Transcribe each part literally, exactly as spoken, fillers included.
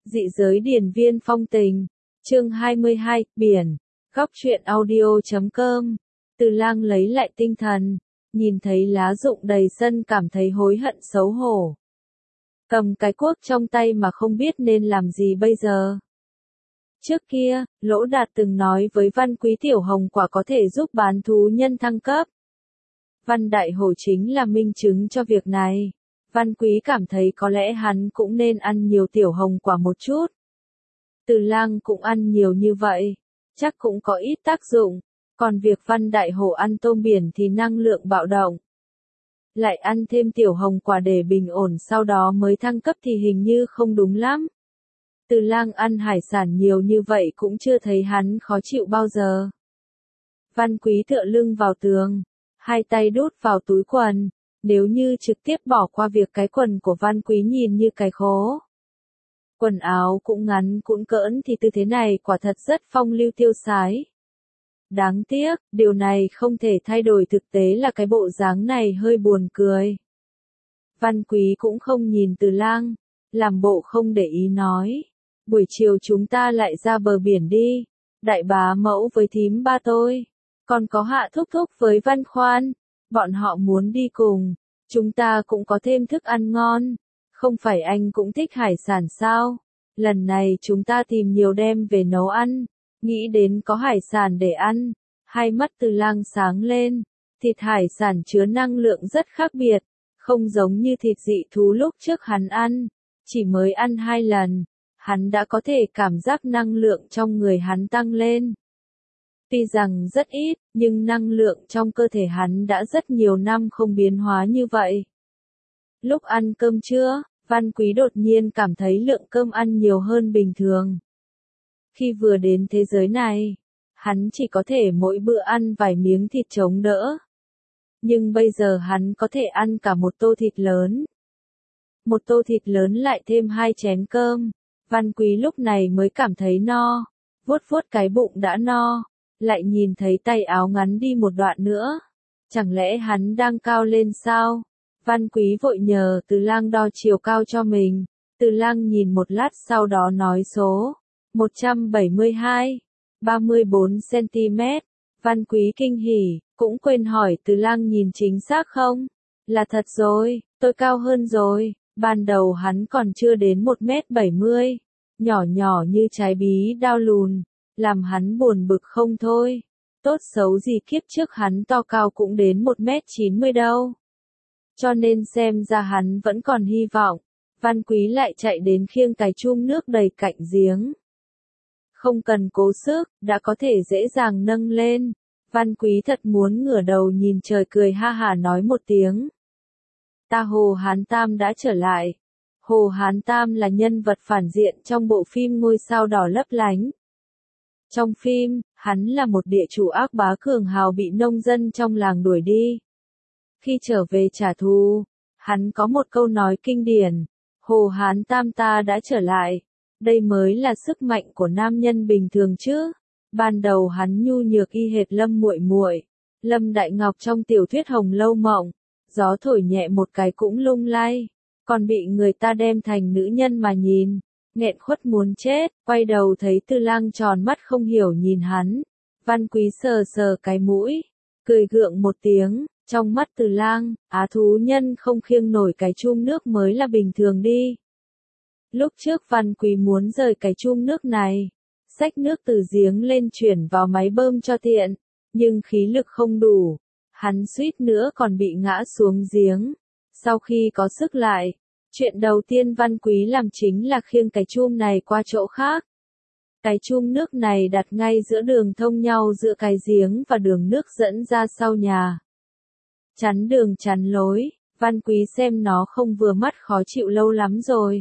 Dị giới điển viên phong tình. Chương hai mươi hai, biển. Góc truyện audio chấm com. Từ Lang lấy lại tinh thần, nhìn thấy lá rụng đầy sân cảm thấy hối hận xấu hổ. Cầm cái cuốc trong tay mà không biết nên làm gì bây giờ. Trước kia, Lỗ Đạt từng nói với Văn Quý tiểu hồng quả có thể giúp bán thú nhân thăng cấp. Văn Đại Hổ chính là minh chứng cho việc này. Văn Quý cảm thấy có lẽ hắn cũng nên ăn nhiều tiểu hồng quả một chút. Từ Lang cũng ăn nhiều như vậy, chắc cũng có ít tác dụng. Còn việc Văn Đại Hổ ăn tôm biển thì năng lượng bạo động. Lại ăn thêm tiểu hồng quả để bình ổn sau đó mới thăng cấp thì hình như không đúng lắm. Từ Lang ăn hải sản nhiều như vậy cũng chưa thấy hắn khó chịu bao giờ. Văn Quý tựa lưng vào tường, hai tay đút vào túi quần, nếu như trực tiếp bỏ qua việc cái quần của Văn Quý nhìn như cái khố. Quần áo cũng ngắn cũng cỡn thì tư thế này quả thật rất phong lưu tiêu sái. Đáng tiếc, điều này không thể thay đổi thực tế là cái bộ dáng này hơi buồn cười. Văn Quý cũng không nhìn Từ Lang, làm bộ không để ý nói. Buổi chiều chúng ta lại ra bờ biển đi, đại bá mẫu với thím ba tôi, còn có Hạ Thúc Thúc với Văn Khoan, bọn họ muốn đi cùng, chúng ta cũng có thêm thức ăn ngon, không phải anh cũng thích hải sản sao, lần này chúng ta tìm nhiều đem về nấu ăn, nghĩ đến có hải sản để ăn, hai mắt Từ Lang sáng lên, thịt hải sản chứa năng lượng rất khác biệt, không giống như thịt dị thú lúc trước hắn ăn, chỉ mới ăn hai lần. Hắn đã có thể cảm giác năng lượng trong người hắn tăng lên. Tuy rằng rất ít, nhưng năng lượng trong cơ thể hắn đã rất nhiều năm không biến hóa như vậy. Lúc ăn cơm trưa, Văn Quý đột nhiên cảm thấy lượng cơm ăn nhiều hơn bình thường. Khi vừa đến thế giới này, hắn chỉ có thể mỗi bữa ăn vài miếng thịt chống đỡ. Nhưng bây giờ hắn có thể ăn cả một tô thịt lớn. Một tô thịt lớn lại thêm hai chén cơm. Văn Quý lúc này mới cảm thấy no, vuốt vuốt cái bụng đã no, lại nhìn thấy tay áo ngắn đi một đoạn nữa. Chẳng lẽ hắn đang cao lên sao? Văn Quý vội nhờ Từ Lang đo chiều cao cho mình. Từ Lang nhìn một lát sau đó nói số một trăm bảy mươi hai, ba mươi bốn xăng-ti-mét. Văn Quý kinh hỉ, cũng quên hỏi Từ Lang nhìn chính xác không? Là thật rồi, tôi cao hơn rồi. Ban đầu hắn còn chưa đến một mét bảy mươi, nhỏ nhỏ như trái bí đao lùn, làm hắn buồn bực không thôi. Tốt xấu gì kiếp trước hắn to cao cũng đến một mét chín mươi đâu. Cho nên xem ra hắn vẫn còn hy vọng. Văn Quý lại chạy đến khiêng cái chum nước đầy cạnh giếng. Không cần cố sức, đã có thể dễ dàng nâng lên. Văn Quý thật muốn ngửa đầu nhìn trời cười ha hả nói một tiếng. Ta Hồ Hán Tam đã trở lại. Hồ Hán Tam là nhân vật phản diện trong bộ phim Ngôi sao đỏ lấp lánh. Trong phim, hắn là một địa chủ ác bá cường hào bị nông dân trong làng đuổi đi. Khi trở về trả thù, hắn có một câu nói kinh điển, Hồ Hán Tam ta đã trở lại. Đây mới là sức mạnh của nam nhân bình thường chứ. Ban đầu hắn nhu nhược y hệt Lâm Muội Muội, Lâm Đại Ngọc trong tiểu thuyết Hồng Lâu Mộng. Gió thổi nhẹ một cái cũng lung lay, còn bị người ta đem thành nữ nhân mà nhìn, nghẹn khuất muốn chết, quay đầu thấy Từ Lang tròn mắt không hiểu nhìn hắn. Văn Quý sờ sờ cái mũi, cười gượng một tiếng, trong mắt Từ Lang, á thú nhân không khiêng nổi cái chum nước mới là bình thường đi. Lúc trước Văn Quý muốn rời cái chum nước này, xách nước từ giếng lên chuyển vào máy bơm cho tiện, nhưng khí lực không đủ. Hắn suýt nữa còn bị ngã xuống giếng. Sau khi có sức lại, chuyện đầu tiên Văn Quý làm chính là khiêng cái chum này qua chỗ khác. Cái chum nước này đặt ngay giữa đường thông nhau giữa cái giếng và đường nước dẫn ra sau nhà. Chắn đường chắn lối, Văn Quý xem nó không vừa mắt khó chịu lâu lắm rồi.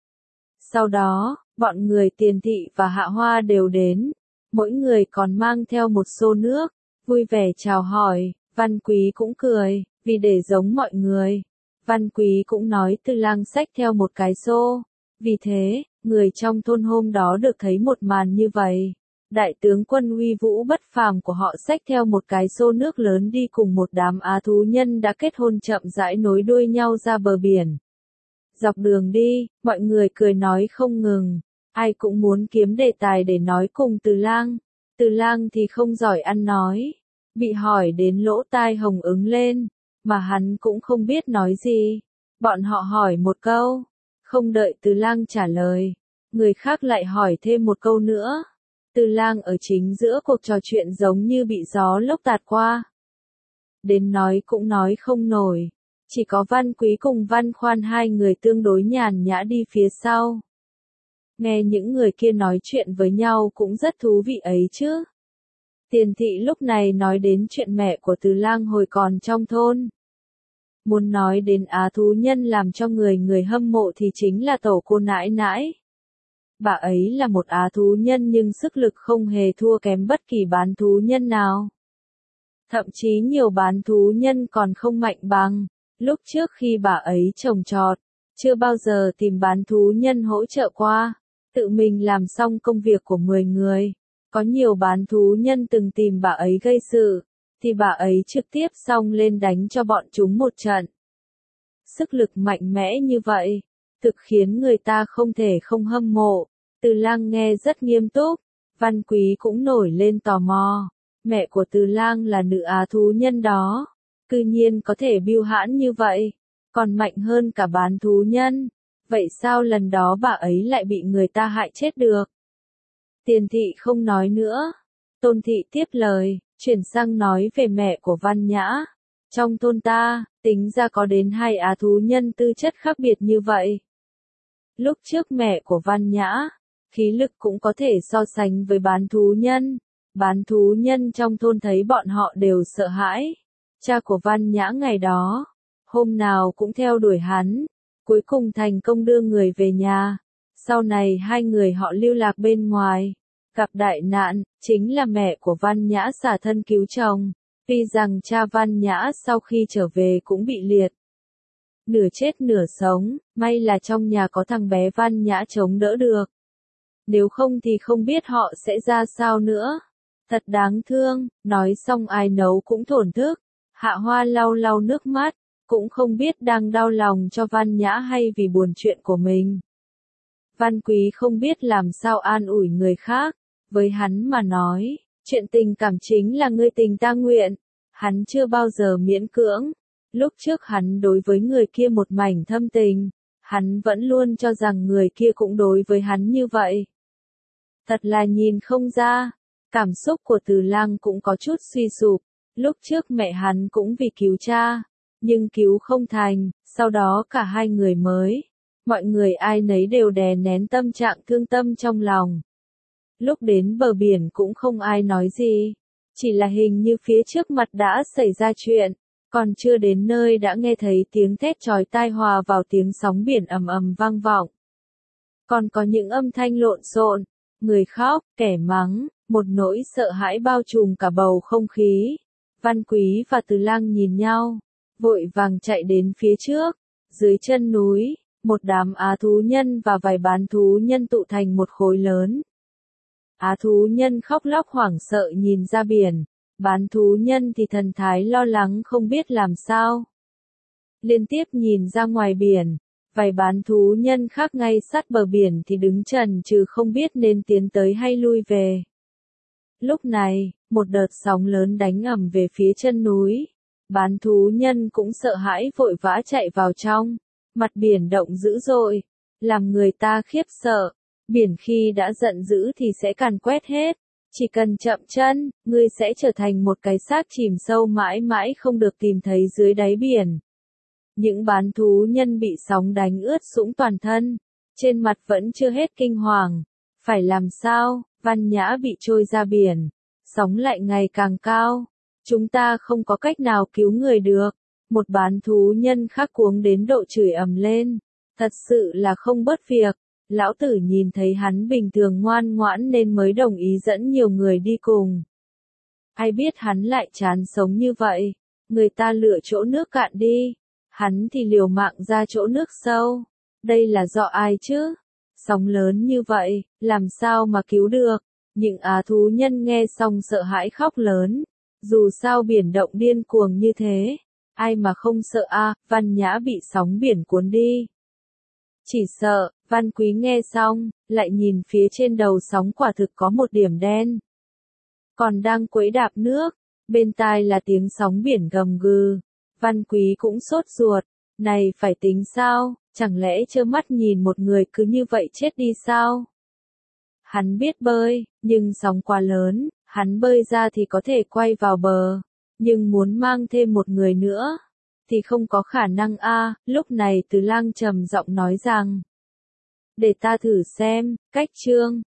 Sau đó, bọn người Tiền Thị và Hạ Hoa đều đến. Mỗi người còn mang theo một xô nước, vui vẻ chào hỏi. Văn Quý cũng cười, vì để giống mọi người. Văn Quý cũng nói Từ Lang xách theo một cái xô. Vì thế, người trong thôn hôm đó được thấy một màn như vậy. Đại tướng quân uy vũ bất phàm của họ xách theo một cái xô nước lớn đi cùng một đám á thú nhân đã kết hôn chậm rãi nối đuôi nhau ra bờ biển. Dọc đường đi, mọi người cười nói không ngừng. Ai cũng muốn kiếm đề tài để nói cùng Từ Lang. Từ Lang thì không giỏi ăn nói. Bị hỏi đến lỗ tai hồng ứng lên, mà hắn cũng không biết nói gì. Bọn họ hỏi một câu, không đợi Từ Lang trả lời, người khác lại hỏi thêm một câu nữa. Từ Lang ở chính giữa cuộc trò chuyện giống như bị gió lốc tạt qua. Đến nói cũng nói không nổi, chỉ có Văn Quý cùng Văn Khoan hai người tương đối nhàn nhã đi phía sau. Nghe những người kia nói chuyện với nhau cũng rất thú vị ấy chứ. Tiền thị lúc này nói đến chuyện mẹ của Từ Lang hồi còn trong thôn. Muốn nói đến á thú nhân làm cho người người hâm mộ thì chính là tổ cô nãi nãi. Bà ấy là một á thú nhân nhưng sức lực không hề thua kém bất kỳ bán thú nhân nào. Thậm chí nhiều bán thú nhân còn không mạnh bằng. Lúc trước khi bà ấy trồng trọt, chưa bao giờ tìm bán thú nhân hỗ trợ qua. Tự mình làm xong công việc của mười người. Có nhiều bán thú nhân từng tìm bà ấy gây sự, thì bà ấy trực tiếp xông lên đánh cho bọn chúng một trận. Sức lực mạnh mẽ như vậy, thực khiến người ta không thể không hâm mộ. Từ Lang nghe rất nghiêm túc, Văn Quý cũng nổi lên tò mò. Mẹ của Từ Lang là nữ á thú nhân đó, cư nhiên có thể bưu hãn như vậy, còn mạnh hơn cả bán thú nhân. Vậy sao lần đó bà ấy lại bị người ta hại chết được? Tiền thị không nói nữa. Tôn thị tiếp lời, chuyển sang nói về mẹ của Văn Nhã. Trong thôn ta, tính ra có đến hai á thú nhân tư chất khác biệt như vậy. Lúc trước mẹ của Văn Nhã, khí lực cũng có thể so sánh với bán thú nhân. Bán thú nhân trong thôn thấy bọn họ đều sợ hãi. Cha của Văn Nhã ngày đó, hôm nào cũng theo đuổi hắn, cuối cùng thành công đưa người về nhà. Sau này hai người họ lưu lạc bên ngoài, gặp đại nạn, chính là mẹ của Văn Nhã xả thân cứu chồng. Tuy rằng cha Văn Nhã sau khi trở về cũng bị liệt, nửa chết nửa sống, may là trong nhà có thằng bé Văn Nhã chống đỡ được. Nếu không thì không biết họ sẽ ra sao nữa. Thật đáng thương, nói xong ai nấu cũng thổn thức. Hạ Hoa lau lau nước mắt, cũng không biết đang đau lòng cho Văn Nhã hay vì buồn chuyện của mình. Văn Quý không biết làm sao an ủi người khác, với hắn mà nói, chuyện tình cảm chính là ngươi tình ta nguyện, hắn chưa bao giờ miễn cưỡng. Lúc trước hắn đối với người kia một mảnh thâm tình, hắn vẫn luôn cho rằng người kia cũng đối với hắn như vậy. Thật là nhìn không ra, cảm xúc của Từ Lang cũng có chút suy sụp, lúc trước mẹ hắn cũng vì cứu cha, nhưng cứu không thành, sau đó cả hai người mới. Mọi người ai nấy đều đè nén tâm trạng thương tâm trong lòng. Lúc đến bờ biển cũng không ai nói gì, chỉ là hình như phía trước mặt đã xảy ra chuyện, còn chưa đến nơi đã nghe thấy tiếng thét chói tai hòa vào tiếng sóng biển ầm ầm vang vọng. Còn có những âm thanh lộn xộn, người khóc, kẻ mắng, một nỗi sợ hãi bao trùm cả bầu không khí. Văn Quý và Từ Lang nhìn nhau, vội vàng chạy đến phía trước, dưới chân núi. Một đám á thú nhân và vài bán thú nhân tụ thành một khối lớn. Á thú nhân khóc lóc hoảng sợ nhìn ra biển, bán thú nhân thì thần thái lo lắng không biết làm sao. Liên tiếp nhìn ra ngoài biển, vài bán thú nhân khác ngay sát bờ biển thì đứng chần chừ không biết nên tiến tới hay lui về. Lúc này, một đợt sóng lớn đánh ầm về phía chân núi. Bán thú nhân cũng sợ hãi vội vã chạy vào trong. Mặt biển động dữ dội, làm người ta khiếp sợ. Biển khi đã giận dữ thì sẽ càn quét hết. Chỉ cần chậm chân, ngươi sẽ trở thành một cái xác chìm sâu mãi mãi không được tìm thấy dưới đáy biển. Những bán thú nhân bị sóng đánh ướt sũng toàn thân, trên mặt vẫn chưa hết kinh hoàng. Phải làm sao? Văn Nhã bị trôi ra biển, sóng lại ngày càng cao. Chúng ta không có cách nào cứu người được. Một bán thú nhân khác cuống đến độ chửi ầm lên. Thật sự là không bớt việc. Lão tử nhìn thấy hắn bình thường ngoan ngoãn nên mới đồng ý dẫn nhiều người đi cùng. Ai biết hắn lại chán sống như vậy. Người ta lựa chỗ nước cạn đi. Hắn thì liều mạng ra chỗ nước sâu. Đây là do ai chứ? Sóng lớn như vậy, làm sao mà cứu được? Những á thú nhân nghe xong sợ hãi khóc lớn. Dù sao biển động điên cuồng như thế. Ai mà không sợ a? À, Văn Nhã bị sóng biển cuốn đi. Chỉ sợ, Văn Quý nghe xong, lại nhìn phía trên đầu sóng quả thực có một điểm đen. Còn đang quẫy đạp nước, bên tai là tiếng sóng biển gầm gừ. Văn Quý cũng sốt ruột, này phải tính sao, chẳng lẽ trơ mắt nhìn một người cứ như vậy chết đi sao? Hắn biết bơi, nhưng sóng quá lớn, hắn bơi ra thì có thể quay vào bờ, nhưng muốn mang thêm một người nữa, thì không có khả năng a. Lúc này Từ Lang trầm giọng nói rằng, để ta thử xem, cách Trương